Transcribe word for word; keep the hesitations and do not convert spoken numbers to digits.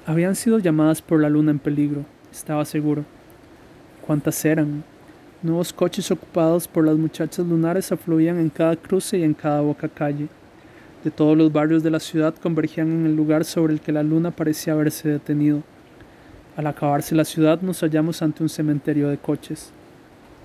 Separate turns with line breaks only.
Habían sido llamadas por la luna en peligro, estaba seguro. ¿Cuántas eran? Nuevos coches ocupados por las muchachas lunares afluían en cada cruce y en cada boca calle. De todos los barrios de la ciudad convergían en el lugar sobre el que la luna parecía haberse detenido. Al acabarse la ciudad nos hallamos ante un cementerio de coches.